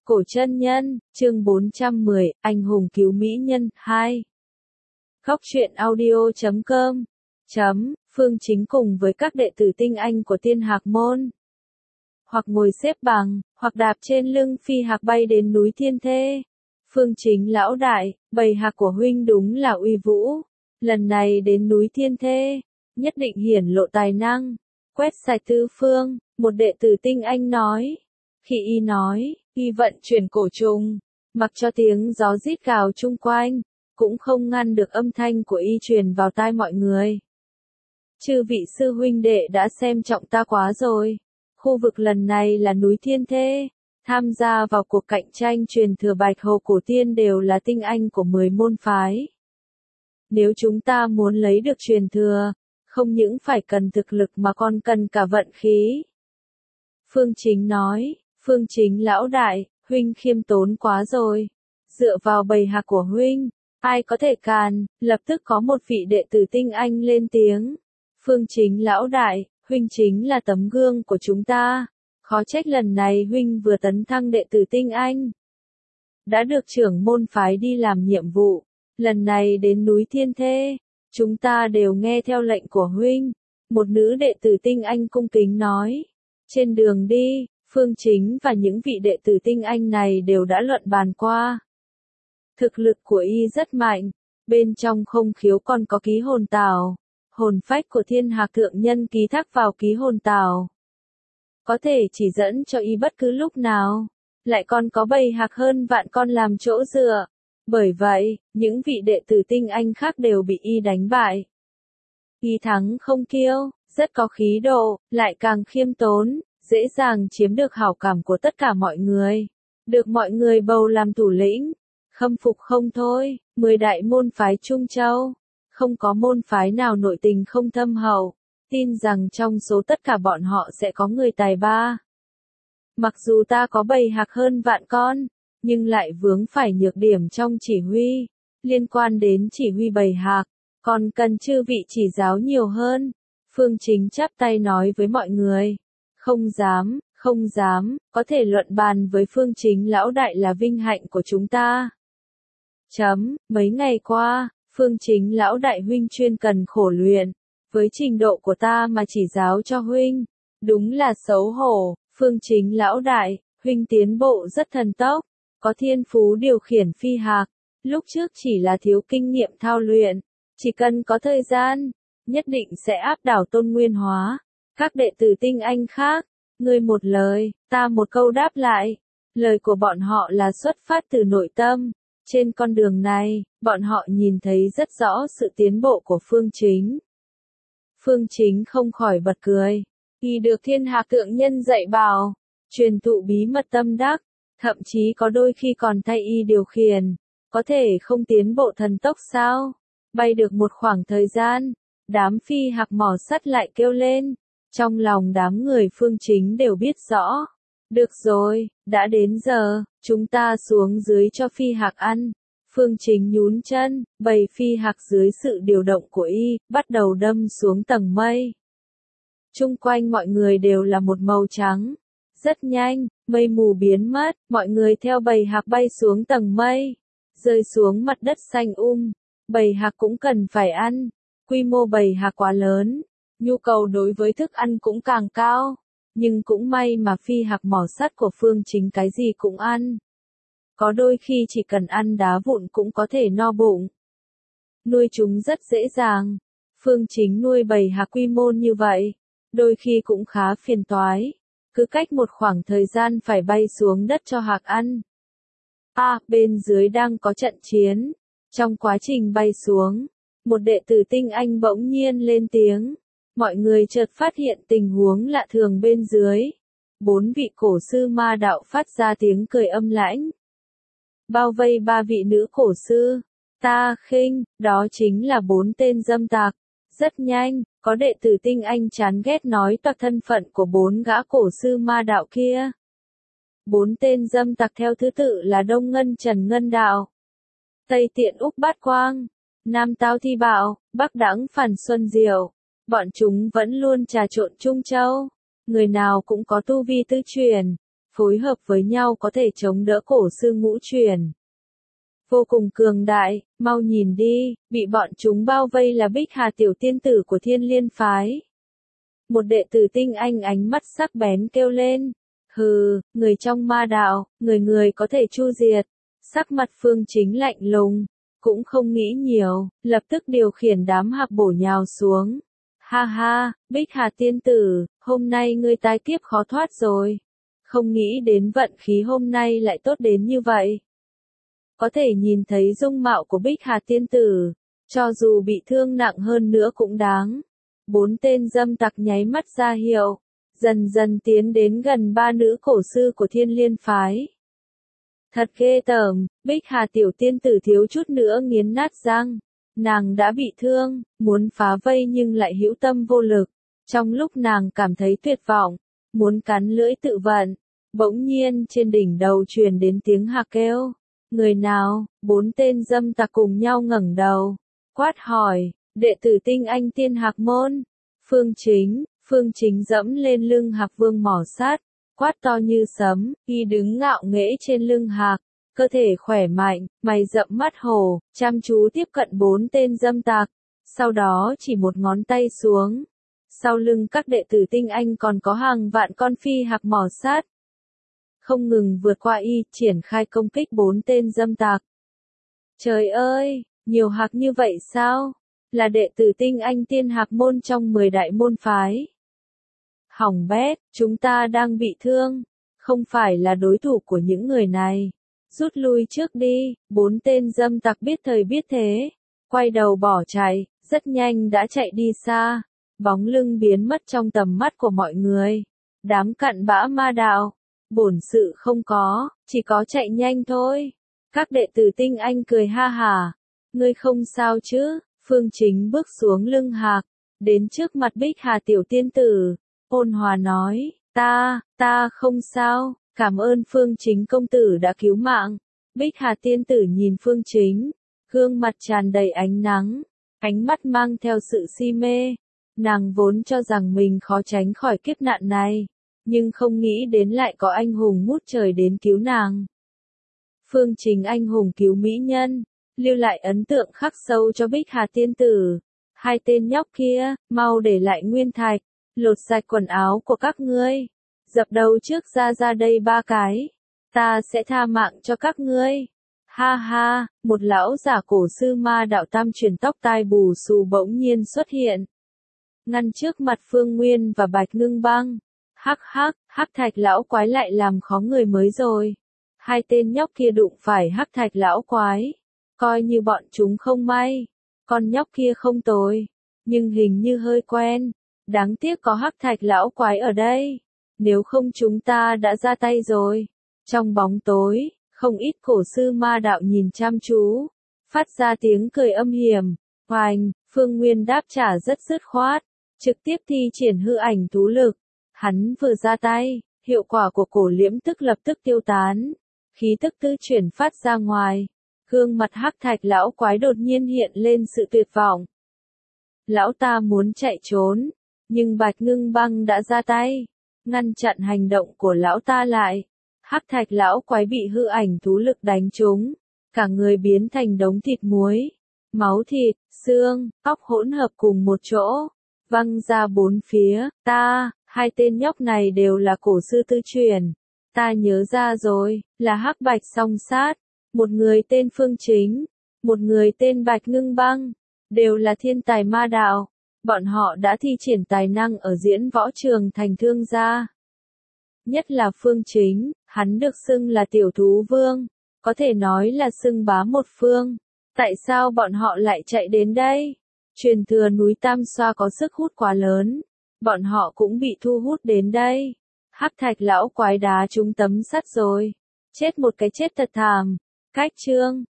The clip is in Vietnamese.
Cổ chân nhân, chương 410, anh hùng cứu mỹ nhân, 2. Góc truyện audio.com Phương Chính cùng với các đệ tử tinh anh của Tiên Hạc Môn. Hoặc ngồi xếp bằng, hoặc đạp trên lưng phi hạc bay đến núi Thiên Thê. Phương Chính lão đại, bầy hạc của huynh đúng là uy vũ. Lần này đến núi Thiên Thê, nhất định hiển lộ tài năng. Quét sạch tứ phương, một đệ tử tinh anh nói. Khi y nói, y vận chuyển cổ trùng, mặc cho tiếng gió rít gào chung quanh, cũng không ngăn được âm thanh của y truyền vào tai mọi người. Chư vị sư huynh đệ đã xem trọng ta quá rồi. Khu vực lần này là núi Thiên Thê, tham gia vào cuộc cạnh tranh truyền thừa Bạch Hầu Cổ Tiên đều là tinh anh của 10 môn phái. Nếu chúng ta muốn lấy được truyền thừa, không những phải cần thực lực mà còn cần cả vận khí. Phương Chính nói, Phương Chính lão đại, huynh khiêm tốn quá rồi. Dựa vào bầy hạc của huynh, ai có thể càn, lập tức có một vị đệ tử tinh anh lên tiếng. Phương Chính lão đại, huynh chính là tấm gương của chúng ta. Khó trách lần này huynh vừa tấn thăng đệ tử tinh anh. Đã được trưởng môn phái đi làm nhiệm vụ. Lần này đến núi Thiên Thê, chúng ta đều nghe theo lệnh của huynh. Một nữ đệ tử tinh anh cung kính nói. Trên đường đi, Phương Chính và những vị đệ tử tinh anh này đều đã luận bàn qua. Thực lực của y rất mạnh, bên trong không khiếu còn có ký hồn tảo. Hồn phách của Thiên Hạc thượng nhân ký thác vào ký hồn tảo. Có thể chỉ dẫn cho y bất cứ lúc nào, lại còn có bầy hạc hơn vạn con làm chỗ dựa. Bởi vậy, những vị đệ tử tinh anh khác đều bị y đánh bại. Y thắng không kiêu, rất có khí độ, lại càng khiêm tốn, dễ dàng chiếm được hảo cảm của tất cả mọi người. Được mọi người bầu làm thủ lĩnh, khâm phục không thôi. 10 đại môn phái Trung Châu, không có môn phái nào nội tình không thâm hậu, tin rằng trong số tất cả bọn họ sẽ có người tài ba. Mặc dù ta có bầy hạc hơn vạn con, nhưng lại vướng phải nhược điểm trong chỉ huy, liên quan đến chỉ huy bầy hạc, còn cần chư vị chỉ giáo nhiều hơn. Phương Chính chắp tay nói với mọi người, không dám, có thể luận bàn với Phương Chính lão đại là vinh hạnh của chúng ta. Mấy ngày qua, Phương Chính lão đại huynh chuyên cần khổ luyện, với trình độ của ta mà chỉ giáo cho huynh, đúng là xấu hổ. Phương Chính lão đại, huynh tiến bộ rất thần tốc, có thiên phú điều khiển phi hạc, lúc trước chỉ là thiếu kinh nghiệm thao luyện, chỉ cần có thời gian, nhất định sẽ áp đảo Tôn Nguyên Hóa. Các đệ tử tinh anh khác, ngươi một lời, ta một câu đáp lại, lời của bọn họ là xuất phát từ nội tâm. Trên con đường này, bọn họ nhìn thấy rất rõ sự tiến bộ của Phương Chính. Phương Chính không khỏi bật cười. Y được Thiên Hạc thượng nhân dạy bảo, truyền thụ bí mật tâm đắc, thậm chí có đôi khi còn thay y điều khiển. Có thể không tiến bộ thần tốc sao? Bay được một khoảng thời gian, đám phi hạc mỏ sắt lại kêu lên. Trong lòng đám người Phương Chính đều biết rõ. Được rồi, đã đến giờ, chúng ta xuống dưới cho phi hạc ăn. Phương Chính nhún chân, bầy phi hạc dưới sự điều động của y, bắt đầu đâm xuống tầng mây. Chung quanh mọi người đều là một màu trắng. Rất nhanh, mây mù biến mất, mọi người theo bầy hạc bay xuống tầng mây, rơi xuống mặt đất xanh Bầy hạc cũng cần phải ăn. Quy mô bầy hạc quá lớn, nhu cầu đối với thức ăn cũng càng cao. Nhưng cũng may mà phi hạc mỏ sắt của Phương Chính cái gì cũng ăn. Có đôi khi chỉ cần ăn đá vụn cũng có thể no bụng. Nuôi chúng rất dễ dàng. Phương Chính nuôi bầy hạc quy mô như vậy, đôi khi cũng khá phiền toái. Cứ cách một khoảng thời gian phải bay xuống đất cho hạc ăn. Bên dưới đang có trận chiến. Trong quá trình bay xuống, một đệ tử tinh anh bỗng nhiên lên tiếng. Mọi người chợt phát hiện tình huống lạ thường bên dưới. 4 vị cổ sư ma đạo phát ra tiếng cười âm lãnh. Bao vây 3 vị nữ cổ sư. Ta khinh, đó chính là 4 tên dâm tặc. Rất nhanh, có đệ tử tinh anh chán ghét nói toạc thân phận của 4 gã cổ sư ma đạo kia. 4 tên dâm tặc theo thứ tự là Đông Ngân Trần Ngân Đạo, Tây Tiện Úc Bát Quang, Nam Tao Thi Bạo, Bắc Đãng Phản Xuân Diệu. Bọn chúng vẫn luôn trà trộn Trung Châu. Người nào cũng có tu vi tư truyền, phối hợp với nhau có thể chống đỡ cổ sư ngũ chuyển. Vô cùng cường đại, mau nhìn đi, bị bọn chúng bao vây là Bích Hà tiểu tiên tử của Thiên Liên phái. Một đệ tử tinh anh ánh mắt sắc bén kêu lên. Hừ, người trong ma đạo, người có thể chu diệt. Sắc mặt Phương Chính lạnh lùng, cũng không nghĩ nhiều, lập tức điều khiển đám hạc bổ nhào xuống. Ha ha, Bích Hà tiên tử, hôm nay ngươi tái kiếp khó thoát rồi. Không nghĩ đến vận khí hôm nay lại tốt đến như vậy. Có thể nhìn thấy dung mạo của Bích Hà tiên tử, cho dù bị thương nặng hơn nữa cũng đáng. 4 tên dâm tặc nháy mắt ra hiệu, dần dần tiến đến gần 3 nữ cổ sư của Thiên Liên phái. Thật ghê tởm, Bích Hà tiểu tiên tử thiếu chút nữa nghiến nát răng. Nàng đã bị thương, muốn phá vây nhưng lại hữu tâm vô lực. Trong lúc nàng cảm thấy tuyệt vọng, muốn cắn lưỡi tự vận, bỗng nhiên trên đỉnh đầu truyền đến tiếng hạc kêu. Người nào? 4 tên dâm tặc cùng nhau ngẩng đầu, quát hỏi, đệ tử tinh anh tiên hạc môn. Phương Chính dẫm lên lưng hạc vương mỏ sát, quát to như sấm, y đứng ngạo nghễ trên lưng hạc, cơ thể khỏe mạnh, mày rậm mắt hổ, chăm chú tiếp cận 4 tên dâm tặc, sau đó chỉ một ngón tay xuống. Sau lưng các đệ tử tinh anh còn có hàng vạn con phi hạc mỏ sát. Không ngừng vượt qua y, triển khai công kích 4 tên dâm tặc. Trời ơi, nhiều hạc như vậy sao? Là đệ tử tinh anh tiên hạc môn trong 10 đại môn phái. Hỏng bét, chúng ta đang bị thương, không phải là đối thủ của những người này. Rút lui trước đi, 4 tên dâm tặc biết thời biết thế. Quay đầu bỏ chạy, rất nhanh đã chạy đi xa. Bóng lưng biến mất trong tầm mắt của mọi người. Đám cặn bã ma đạo. Bổn sự không có, chỉ có chạy nhanh thôi. Các đệ tử tinh anh cười ha hả. Ngươi không sao chứ? Phương Chính bước xuống lưng hạc, đến trước mặt Bích Hà tiểu tiên tử, ôn hòa nói, ta không sao, cảm ơn Phương Chính công tử đã cứu mạng. Bích Hà tiên tử nhìn Phương Chính, gương mặt tràn đầy ánh nắng, ánh mắt mang theo sự si mê. Nàng vốn cho rằng mình khó tránh khỏi kiếp nạn này, nhưng không nghĩ đến lại có anh hùng ngút trời đến cứu nàng. Phương Chính anh hùng cứu mỹ nhân, lưu lại ấn tượng khắc sâu cho Bích Hà tiên tử. 2 tên nhóc kia, mau để lại nguyên thạch, lột sạch quần áo của các ngươi, dập đầu trước ra đây 3 cái, ta sẽ tha mạng cho các ngươi. Ha ha, một lão giả cổ sư ma đạo tam truyền tóc tai bù xù bỗng nhiên xuất hiện, ngăn trước mặt Phương Nguyên và Bạch Ngưng Băng. Hắc thạch lão quái lại làm khó người mới rồi. 2 tên nhóc kia đụng phải hắc thạch lão quái, coi như bọn chúng không may. Con nhóc kia không tồi, nhưng hình như hơi quen. Đáng tiếc có hắc thạch lão quái ở đây, nếu không chúng ta đã ra tay rồi. Trong bóng tối, không ít cổ sư ma đạo nhìn chăm chú, phát ra tiếng cười âm hiểm. Hoành, Phương Nguyên đáp trả rất dứt khoát, trực tiếp thi triển hư ảnh thú lực. Hắn vừa ra tay, hiệu quả của cổ liễm tức lập tức tiêu tán, khí tức tư chuyển phát ra ngoài. Gương mặt hắc thạch lão quái đột nhiên hiện lên sự tuyệt vọng. Lão ta muốn chạy trốn, nhưng Bạch Ngưng Băng đã ra tay, ngăn chặn hành động của lão ta lại. Hắc thạch lão quái bị hư ảnh thú lực đánh trúng, cả người biến thành đống thịt muối, máu thịt, xương, óc hỗn hợp cùng một chỗ, văng ra 4 phía. 2 tên nhóc này đều là cổ sư tư truyền. Ta nhớ ra rồi, là Hắc Bạch song sát, một người tên Phương Chính, một người tên Bạch Ngưng Băng, đều là thiên tài ma đạo. Bọn họ đã thi triển tài năng ở diễn võ trường thành thương gia. Nhất là Phương Chính, hắn được xưng là tiểu thú vương, có thể nói là xưng bá một phương. Tại sao bọn họ lại chạy đến đây? Truyền thừa núi Tam Xoa có sức hút quá lớn, bọn họ cũng bị thu hút đến đây. Hắc thạch lão quái đá trúng tấm sắt rồi, chết một cái chết thật thảm. Cách chương